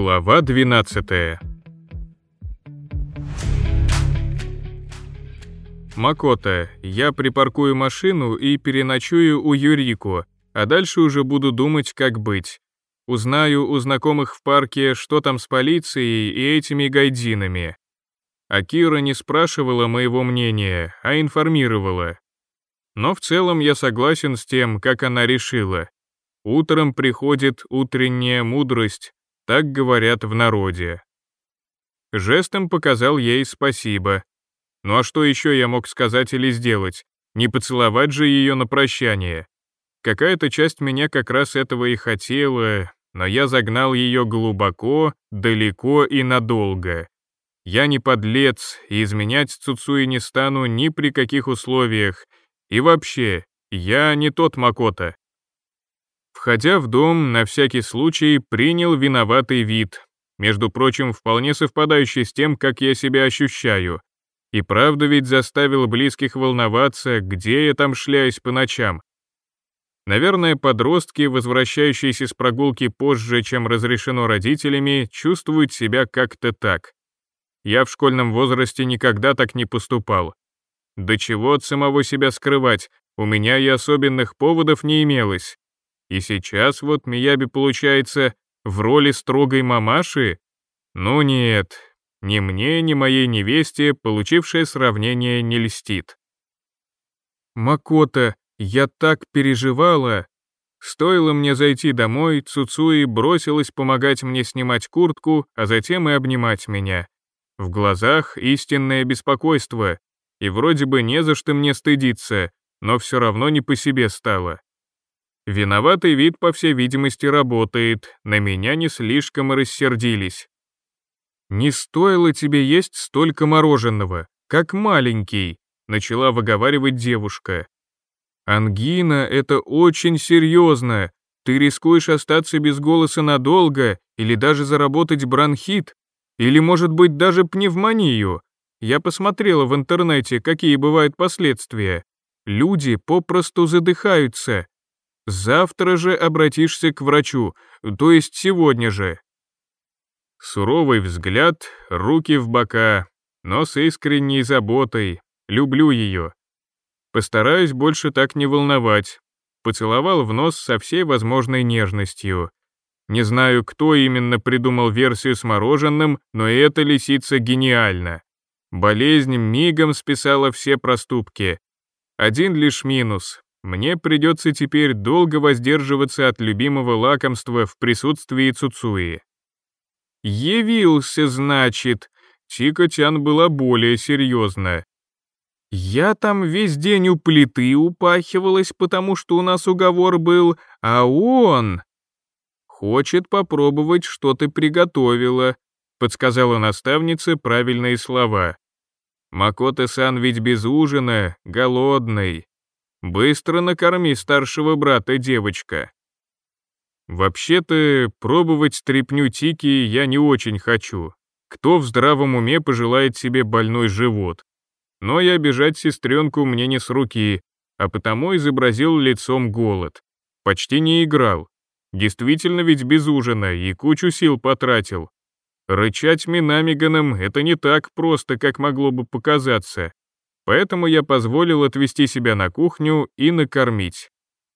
Глава 12. Макото, я припаркую машину и переночую у Юрико, а дальше уже буду думать, как быть. Узнаю у знакомых в парке, что там с полицией и этими гайдзинами. Акира не спрашивала моего мнения, а информировала. Но в целом я согласен с тем, как она решила. Утром приходит утренняя мудрость, так говорят в народе. Жестом показал ей спасибо. Ну а что еще я мог сказать или сделать? Не поцеловать же ее на прощание. Какая-то часть меня как раз этого и хотела, но я загнал ее глубоко, далеко и надолго. Я не подлец, и изменять Цуцуи не стану ни при каких условиях. И вообще, я не тот Макото. Входя в дом, на всякий случай принял виноватый вид, между прочим, вполне совпадающий с тем, как я себя ощущаю. И правда ведь заставил близких волноваться, где я там шляюсь по ночам. Наверное, подростки, возвращающиеся с прогулки позже, чем разрешено родителями, чувствуют себя как-то так. Я в школьном возрасте никогда так не поступал. До чего от самого себя скрывать, у меня и особенных поводов не имелось. И сейчас вот Мияби получается в роли строгой мамаши? Ну нет, ни мне, ни моей невесте, получившее сравнение, не льстит. Макото, я так переживала. Стоило мне зайти домой, Цуцуи бросилась помогать мне снимать куртку, а затем и обнимать меня. В глазах истинное беспокойство, и вроде бы не за что мне стыдиться, но все равно не по себе стало. Виноватый вид, по всей видимости, работает, на меня не слишком рассердились. «Не стоило тебе есть столько мороженого, как маленький», начала выговаривать девушка. «Ангина — это очень серьезно, ты рискуешь остаться без голоса надолго или даже заработать бронхит, или, может быть, даже пневмонию. Я посмотрела в интернете, какие бывают последствия. Люди попросту задыхаются. Завтра же обратишься к врачу, то есть сегодня же». Суровый взгляд, руки в бока, но с искренней заботой. Люблю ее. Постараюсь больше так не волновать. Поцеловал в нос со всей возможной нежностью. Не знаю, кто именно придумал версию с мороженым, но эта лисица гениальна. Болезнь мигом списала все проступки. Один лишь минус. Мне придется теперь долго воздерживаться от любимого лакомства в присутствии Цуцуи. «Явился, значит», Чико-тян была более серьезна. «Я там весь день у плиты упахивалась, потому что у нас уговор был, а он...» «Хочет попробовать, что ты приготовила», подсказала наставница правильные слова. «Макото-сан ведь без ужина, голодный. Быстро накорми старшего брата, девочка». Вообще-то, пробовать стряпню Тики я не очень хочу. Кто в здравом уме пожелает себе больной живот? Но и обижать сестренку мне не с руки, а потому изобразил лицом голод. Почти не играл. Действительно ведь без ужина и кучу сил потратил. Рычать Минамиганом — это не так просто, как могло бы показаться. Поэтому я позволил отвести себя на кухню и накормить.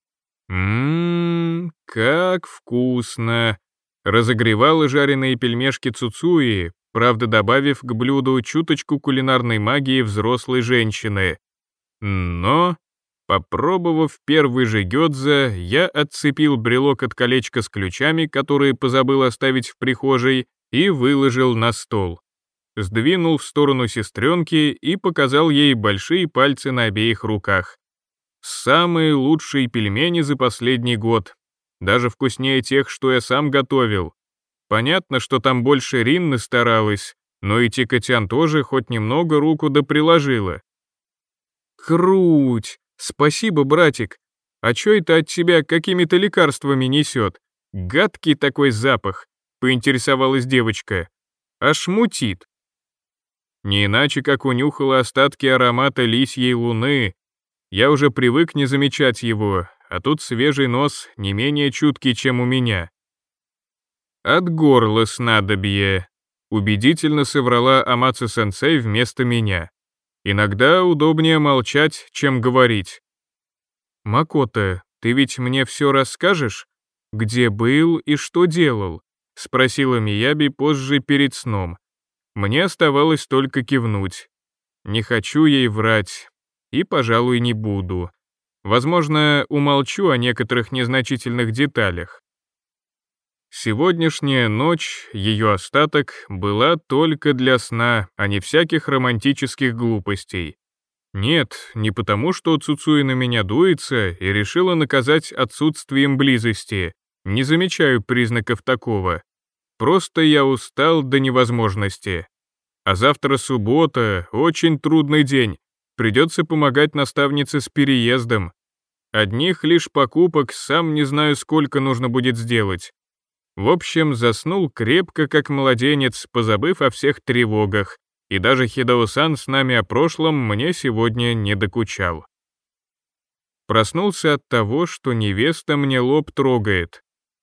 Как вкусно!» Разогревала жареные пельмешки Цуцуи, правда добавив к блюду чуточку кулинарной магии взрослой женщины. Но, попробовав первый же гёдза, я отцепил брелок от колечка с ключами, которые позабыл оставить в прихожей, и выложил на стол. Сдвинул в сторону сестренки и показал ей большие пальцы на обеих руках. Самые лучшие пельмени за последний год. Даже вкуснее тех, что я сам готовил. Понятно, что там больше Ринны старалась, но и Чико-тян тоже хоть немного руку да приложила. «Круть! Спасибо, братик! А чё это от тебя какими-то лекарствами несет? Гадкий такой запах!» — поинтересовалась девочка. «Аж мутит». Не иначе, как унюхала остатки аромата лисьей луны. Я уже привык не замечать его, а тут свежий нос не менее чуткий, чем у меня. От горла снадобье. Убедительно соврала Амацу-сенсей вместо меня. Иногда удобнее молчать, чем говорить. «Макото, ты ведь мне все расскажешь? Где был и что делал?» — спросила Мияби позже перед сном. Мне оставалось только кивнуть. Не хочу ей врать. И, пожалуй, не буду. Возможно, умолчу о некоторых незначительных деталях. Сегодняшняя ночь, ее остаток, была только для сна, а не всяких романтических глупостей. Нет, не потому, что Цуцуи на меня дуется и решила наказать отсутствием близости. Не замечаю признаков такого. Просто я устал до невозможности. А завтра суббота, очень трудный день. Придется помогать наставнице с переездом. Одних лишь покупок сам не знаю, сколько нужно будет сделать. В общем, заснул крепко, как младенец, позабыв о всех тревогах, и даже Хидао-сан с нами о прошлом мне сегодня не докучал. Проснулся от того, что невеста мне лоб трогает.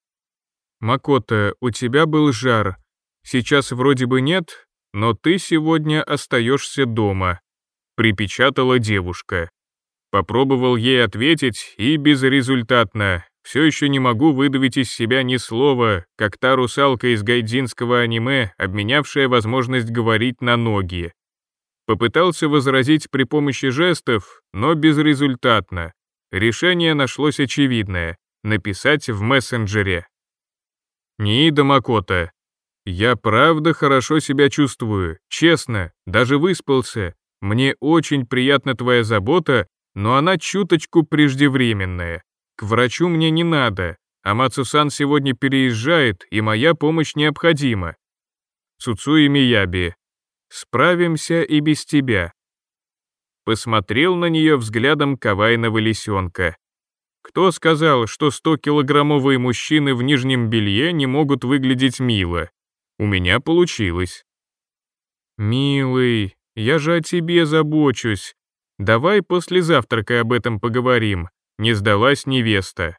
«Макото, у тебя был жар. Сейчас вроде бы нет, но ты сегодня остаешься дома», — припечатала девушка. Попробовал ей ответить, и безрезультатно. Все еще не могу выдавить из себя ни слова, как та русалка из гайдзинского аниме, обменявшая возможность говорить на ноги. Попытался возразить при помощи жестов, но безрезультатно. Решение нашлось очевидное — написать в мессенджере. «Ниида Макото, я правда хорошо себя чувствую, честно, даже выспался. Мне очень приятна твоя забота, но она чуточку преждевременная. К врачу мне не надо, Амацу-сан сегодня переезжает, и моя помощь необходима. Цуцуи Мияби. Справимся и без тебя». Посмотрел на нее взглядом кавайного лисенка. Кто сказал, что 100-килограммовые мужчины в нижнем белье не могут выглядеть мило? У меня получилось. «Милый, я же о тебе забочусь. Давай после завтрака об этом поговорим», — не сдалась невеста.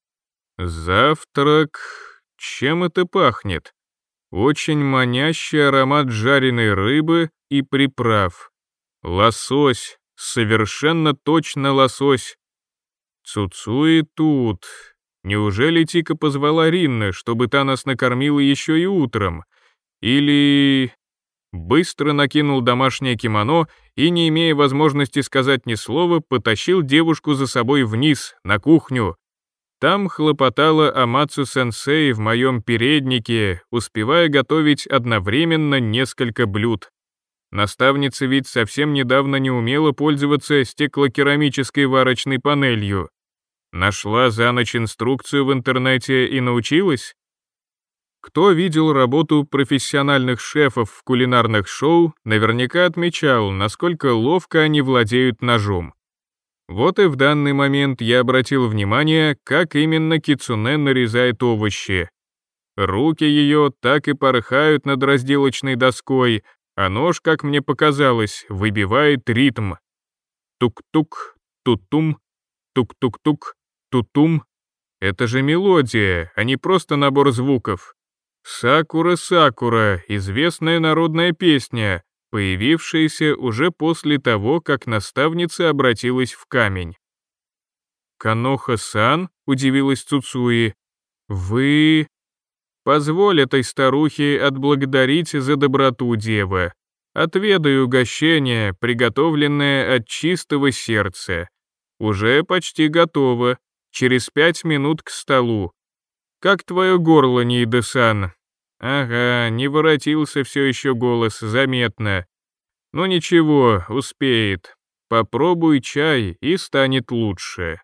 «Завтрак? Чем это пахнет? Очень манящий аромат жареной рыбы и приправ. Лосось, совершенно точно лосось. Цуцуи тут. Неужели Тика позвала Ринна, чтобы та нас накормила еще и утром? Или...» Быстро накинул домашнее кимоно и, не имея возможности сказать ни слова, потащил девушку за собой вниз, на кухню. Там хлопотала Амацу-сенсей в моем переднике, успевая готовить одновременно несколько блюд. Наставница ведь совсем недавно не умела пользоваться стеклокерамической варочной панелью. Нашла за ночь инструкцию в интернете и научилась? Кто видел работу профессиональных шефов в кулинарных шоу, наверняка отмечал, насколько ловко они владеют ножом. Вот и в данный момент я обратил внимание, как именно Кицуне нарезает овощи. Руки ее так и порхают над разделочной доской, а нож, как мне показалось, выбивает ритм. Тук-тук, тутум, тук-тук-тук, тутум. Это же мелодия, а не просто набор звуков. «Сакура-сакура» — известная народная песня, появившаяся уже после того, как наставница обратилась в камень. «Каноха-сан?» — удивилась Цуцуи. «Вы...» «Позволь этой старухе отблагодарить за доброту, дева. Отведай угощение, приготовленное от чистого сердца. Уже почти готово. Через 5 минут к столу. Как твое горло, Ниида-сан?» Ага, не воротился все еще голос, заметно. Ну ничего, успеет. Попробуй чай, и станет лучше.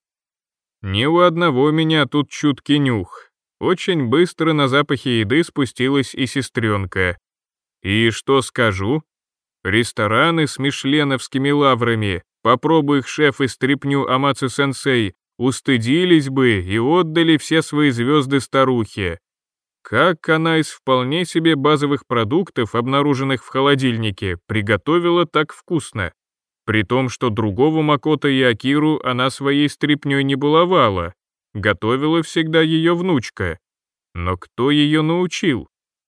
Ни у одного меня тут чуткий нюх. Очень быстро на запахе еды спустилась и сестренка. И что скажу? Рестораны с мишленовскими лаврами, попробуй их шеф и стряпню Амацу-сенсей, устыдились бы и отдали все свои звезды старухе. Как она из вполне себе базовых продуктов, обнаруженных в холодильнике, приготовила так вкусно? При том, что другого Макото и Акиру она своей стряпнёй не баловала. Готовила всегда ее внучка. Но кто ее научил?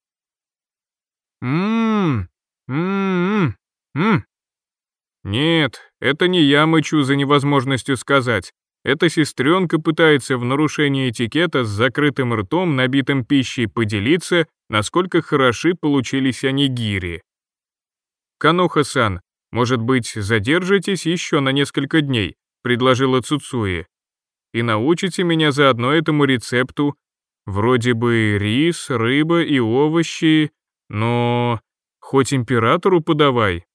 Ммм, ммм, ммм. Нет, это не я мычу за невозможностью сказать. Эта сестренка пытается в нарушении этикета с закрытым ртом, набитым пищей, поделиться, насколько хороши получились онигири. «Каноха-сан, может быть, задержитесь еще на несколько дней», — предложила Цуцуи. «И научите меня заодно этому рецепту. Вроде бы рис, рыба и овощи, но хоть императору подавай».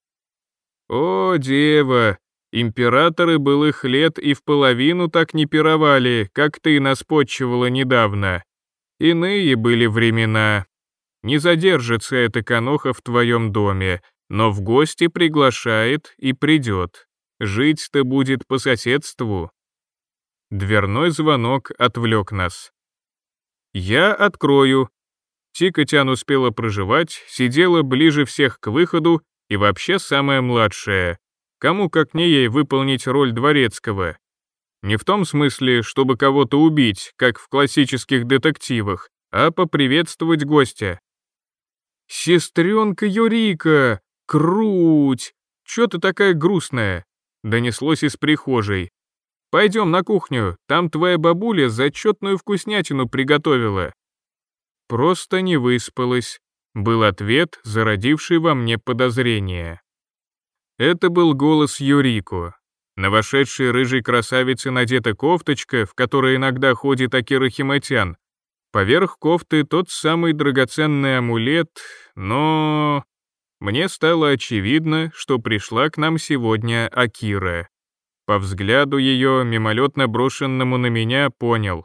«О, дева, императоры былых лет и в половину так не пировали, как ты нас подчивала недавно. Иные были времена. Не задержится эта каноха в твоем доме, но в гости приглашает и придет. Жить-то будет по соседству». Дверной звонок отвлек нас. «Я открою». Тикотян успела проживать, сидела ближе всех к выходу и вообще самая младшая. Кому как не ей выполнить роль дворецкого? Не в том смысле, чтобы кого-то убить, как в классических детективах, а поприветствовать гостя. «Сестренка Юрика! Круть! Чё ты такая грустная?» Донеслось из прихожей. «Пойдем на кухню, там твоя бабуля зачетную вкуснятину приготовила». «Просто не выспалась», — был ответ, зародивший во мне подозрение. Это был голос Юрико. На вошедшей рыжей красавице надета кофточка, в которой иногда ходит Акира Химатян. Поверх кофты тот самый драгоценный амулет, но... Мне стало очевидно, что пришла к нам сегодня Акира. По взгляду ее, мимолетно брошенному на меня, понял.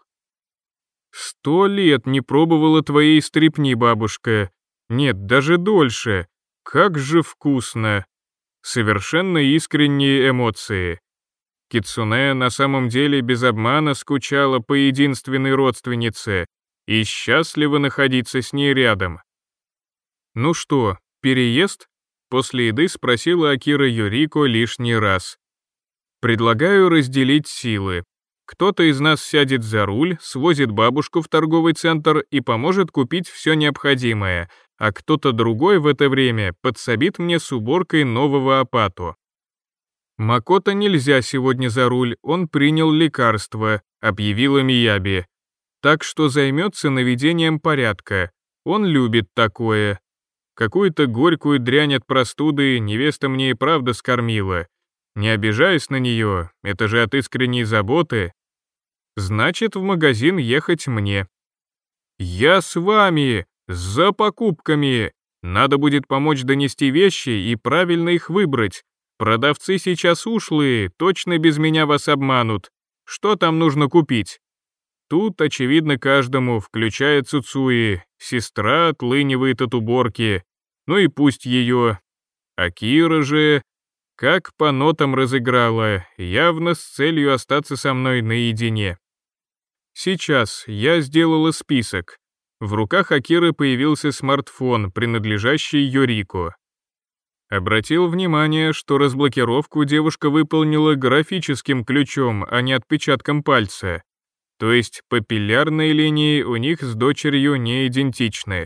100 лет не пробовала твоей стрипни, бабушка. Нет, даже дольше. Как же вкусно. Совершенно искренние эмоции. Кицуне на самом деле без обмана скучала по единственной родственнице и счастлива находиться с ней рядом. «Ну что, переезд?» — после еды спросила Акира Юрико лишний раз. «Предлагаю разделить силы. Кто-то из нас сядет за руль, свозит бабушку в торговый центр и поможет купить все необходимое, а кто-то другой в это время подсобит мне с уборкой нового апату». «Макото нельзя сегодня за руль, он принял лекарство», — объявила Мияби. «Так что займется наведением порядка. Он любит такое. Какую-то горькую дрянь от простуды невеста мне и правда скормила. Не обижаясь на нее, это же от искренней заботы. Значит, в магазин ехать мне». «Я с вами! За покупками! Надо будет помочь донести вещи и правильно их выбрать. Продавцы сейчас ушлые, точно без меня вас обманут. Что там нужно купить?» Тут, очевидно, каждому, включая Цуцуи, сестра отлынивает от уборки. Ну и пусть ее. Акира же, как по нотам разыграла, явно с целью остаться со мной наедине. Сейчас я сделала список. В руках Акиры появился смартфон, принадлежащий Юрико. Обратил внимание, что разблокировку девушка выполнила графическим ключом, а не отпечатком пальца. То есть папиллярные линии у них с дочерью не идентичны.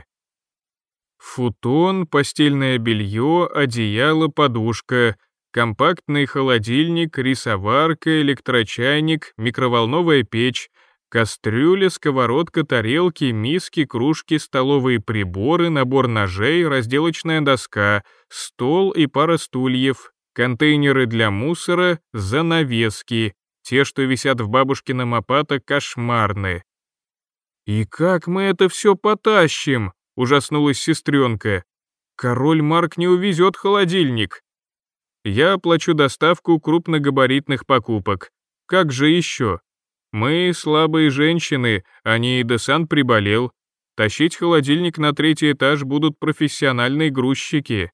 Футон, постельное белье, одеяло, подушка, компактный холодильник, рисоварка, электрочайник, микроволновая печь, кастрюля, сковородка, тарелки, миски, кружки, столовые приборы, набор ножей, разделочная доска, стол и пара стульев, контейнеры для мусора, занавески. Те, что висят в бабушкином апато, кошмарны. «И как мы это все потащим?» — ужаснулась сестренка. «Король Марк не увезет холодильник». «Я оплачу доставку крупногабаритных покупок. Как же еще? Мы слабые женщины, а не Ида-сан приболел. Тащить холодильник на 3-й этаж будут профессиональные грузчики».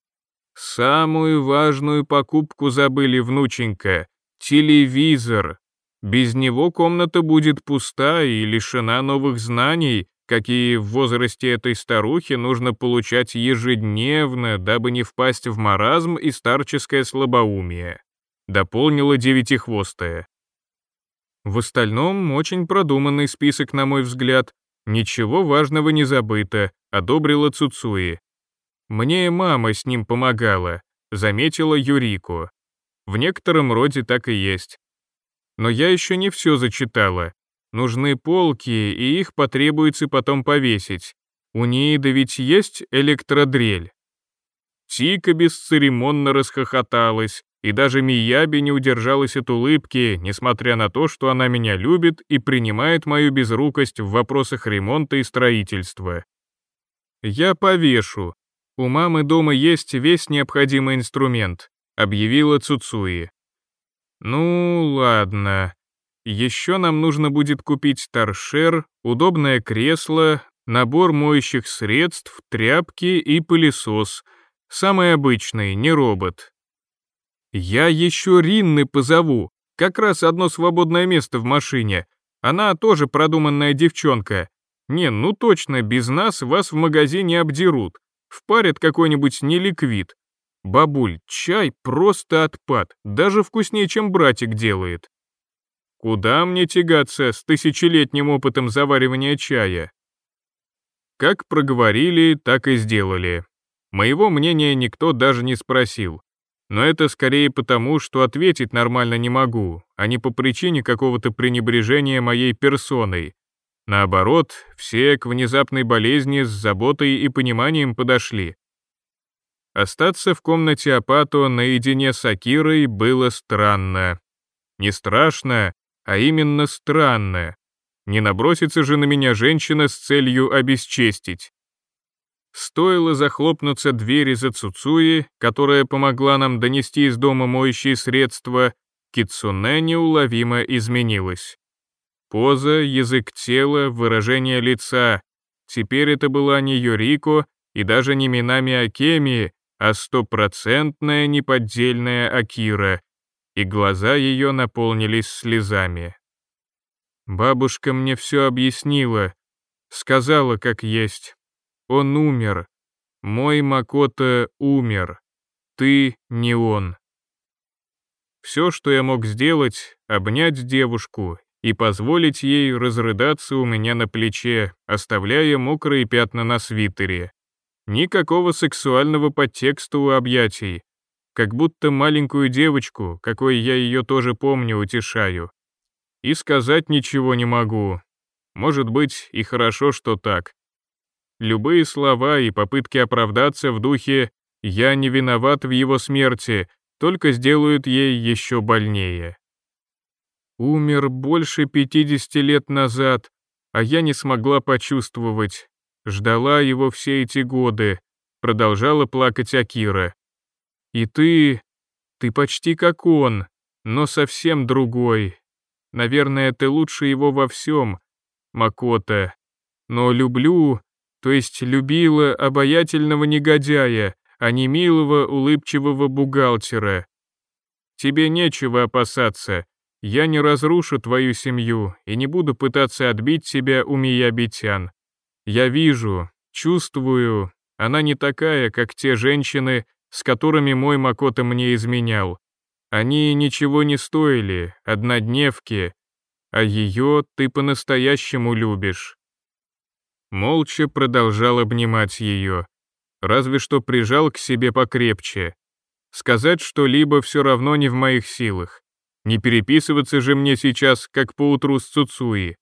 «Самую важную покупку забыли, внученька. Телевизор. Без него комната будет пуста и лишена новых знаний, какие в возрасте этой старухи нужно получать ежедневно, дабы не впасть в маразм и старческое слабоумие», — дополнила девятихвостая. В остальном очень продуманный список, на мой взгляд. Ничего важного не забыто, одобрила Цуцуи. Мне мама с ним помогала, заметила Юрико. В некотором роде так и есть. Но я еще не все зачитала. Нужны полки, и их потребуется потом повесить. У Ниида ведь есть электродрель. Тика бесцеремонно расхохоталась, и даже Мияби не удержалась от улыбки, несмотря на то, что она меня любит и принимает мою безрукость в вопросах ремонта и строительства. «Я повешу. У мамы дома есть весь необходимый инструмент», — объявила Цуцуи. «Ну, ладно. Еще нам нужно будет купить торшер, удобное кресло, набор моющих средств, тряпки и пылесос. Самый обычный, не робот. Я еще Ринны позову, как раз одно свободное место в машине. Она тоже продуманная девчонка. Не, ну точно, без нас вас в магазине обдерут. Впарят какой-нибудь неликвид. Бабуль, чай просто отпад, даже вкуснее, чем братик делает. Куда мне тягаться с тысячелетним опытом заваривания чая? Как проговорили, так и сделали. Моего мнения никто даже не спросил. Но это скорее потому, что ответить нормально не могу, а не по причине какого-то пренебрежения моей персоной. Наоборот, все к внезапной болезни с заботой и пониманием подошли. Остаться в комнате Апато наедине с Акирой было странно. Не страшно, а именно странно. Не набросится же на меня женщина с целью обесчестить. Стоило захлопнуться двери за Цуцуи, которая помогла нам донести из дома моющие средства, Кицуне неуловимо изменилась. Поза, язык тела, выражение лица. Теперь это была не Юрико и даже не Минами Акеми, а стопроцентная неподдельная Акира, и глаза ее наполнились слезами. Бабушка мне все объяснила, сказала, как есть. Он умер. Мой Макото умер. Ты не он. Все, что я мог сделать, обнять девушку и позволить ей разрыдаться у меня на плече, оставляя мокрые пятна на свитере. Никакого сексуального подтекста у объятий, как будто маленькую девочку, какой я ее тоже помню, утешаю. И сказать ничего не могу. Может быть, и хорошо, что так. Любые слова и попытки оправдаться в духе «я не виноват в его смерти» только сделают ей еще больнее. Умер больше 50 лет назад, а я не смогла почувствовать. Ждала его все эти годы, продолжала плакать Акира. И ты почти как он, но совсем другой. Наверное, ты лучше его во всем, Макото. Но люблю, то есть любила обаятельного негодяя, а не милого, улыбчивого бухгалтера. Тебе нечего опасаться, я не разрушу твою семью и не буду пытаться отбить тебя у Миябитян. Я вижу, чувствую, она не такая, как те женщины, с которыми мой Макото мне изменял. Они ничего не стоили, однодневки, а ее ты по-настоящему любишь. Молча продолжал обнимать ее, разве что прижал к себе покрепче. Сказать что-либо все равно не в моих силах. Не переписываться же мне сейчас, как поутру с Цуцуи.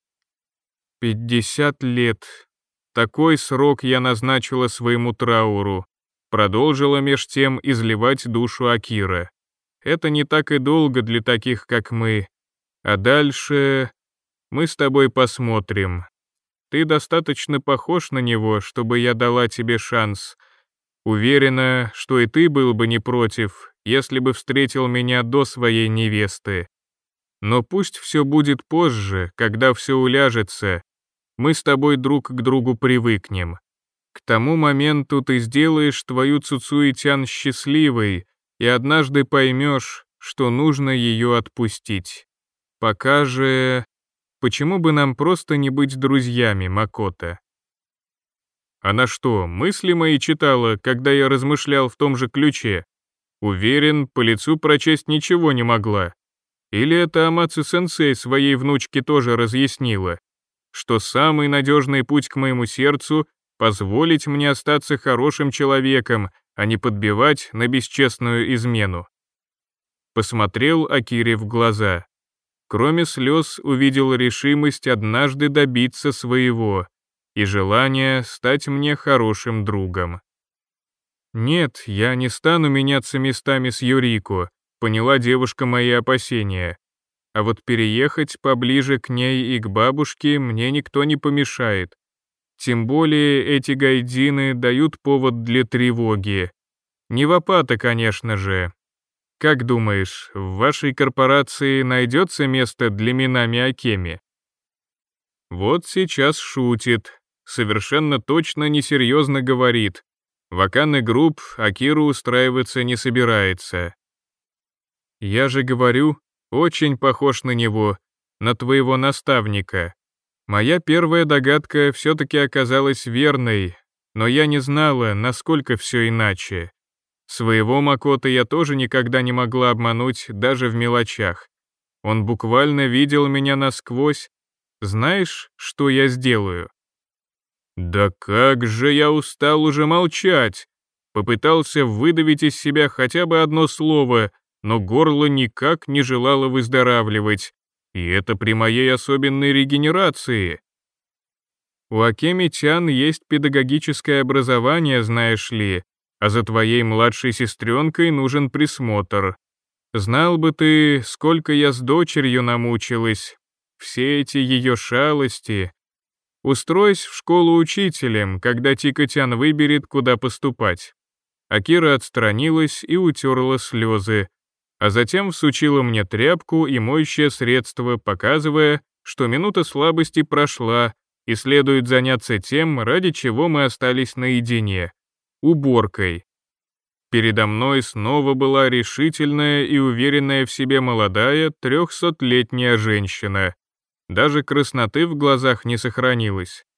50 лет. Такой срок я назначила своему трауру. Продолжила меж тем изливать душу Акира. Это не так и долго для таких, как мы. А дальше мы с тобой посмотрим. Ты достаточно похож на него, чтобы я дала тебе шанс. Уверена, что и ты был бы не против, если бы встретил меня до своей невесты. Но пусть все будет позже, когда все уляжется. Мы с тобой друг к другу привыкнем. К тому моменту ты сделаешь твою Цуцуи-тян счастливой и однажды поймешь, что нужно ее отпустить. Пока же... Почему бы нам просто не быть друзьями, Макото? Она что, мысли мои читала, когда я размышлял в том же ключе? Уверен, по лицу прочесть ничего не могла. Или это Амацу-сенсей своей внучке тоже разъяснила? что самый надежный путь к моему сердцу — позволить мне остаться хорошим человеком, а не подбивать на бесчестную измену. Посмотрел Акире в глаза. Кроме слез увидел решимость однажды добиться своего и желание стать мне хорошим другом. «Нет, я не стану меняться местами с Юрико», — поняла девушка мои опасения. «А вот переехать поближе к ней и к бабушке мне никто не помешает. Тем более эти гайдины дают повод для тревоги. Не вапата, конечно же. Как думаешь, в вашей корпорации найдется место для Минами Акеми?» Вот сейчас шутит, совершенно точно несерьезно говорит. В Акане Групп Акиру устраиваться не собирается. Я же говорю, очень похож на него, на твоего наставника. Моя первая догадка все-таки оказалась верной, но я не знала, насколько все иначе. Своего Макото я тоже никогда не могла обмануть даже в мелочах. Он буквально видел меня насквозь. Знаешь, что я сделаю? «Да как же я устал уже молчать!» Попытался выдавить из себя хотя бы одно слово, но горло никак не желало выздоравливать. И это при моей особенной регенерации. У Акеми-тян есть педагогическое образование, знаешь ли, а за твоей младшей сестренкой нужен присмотр. Знал бы ты, сколько я с дочерью намучилась. Все эти ее шалости. Устройся в школу учителем, когда Тика-тян выберет, куда поступать». Акира отстранилась и утерла слезы, а затем всучила мне тряпку и моющее средство, показывая, что минута слабости прошла и следует заняться тем, ради чего мы остались наедине — уборкой. Передо мной снова была решительная и уверенная в себе молодая 300-летняя женщина. Даже красноты в глазах не сохранилось.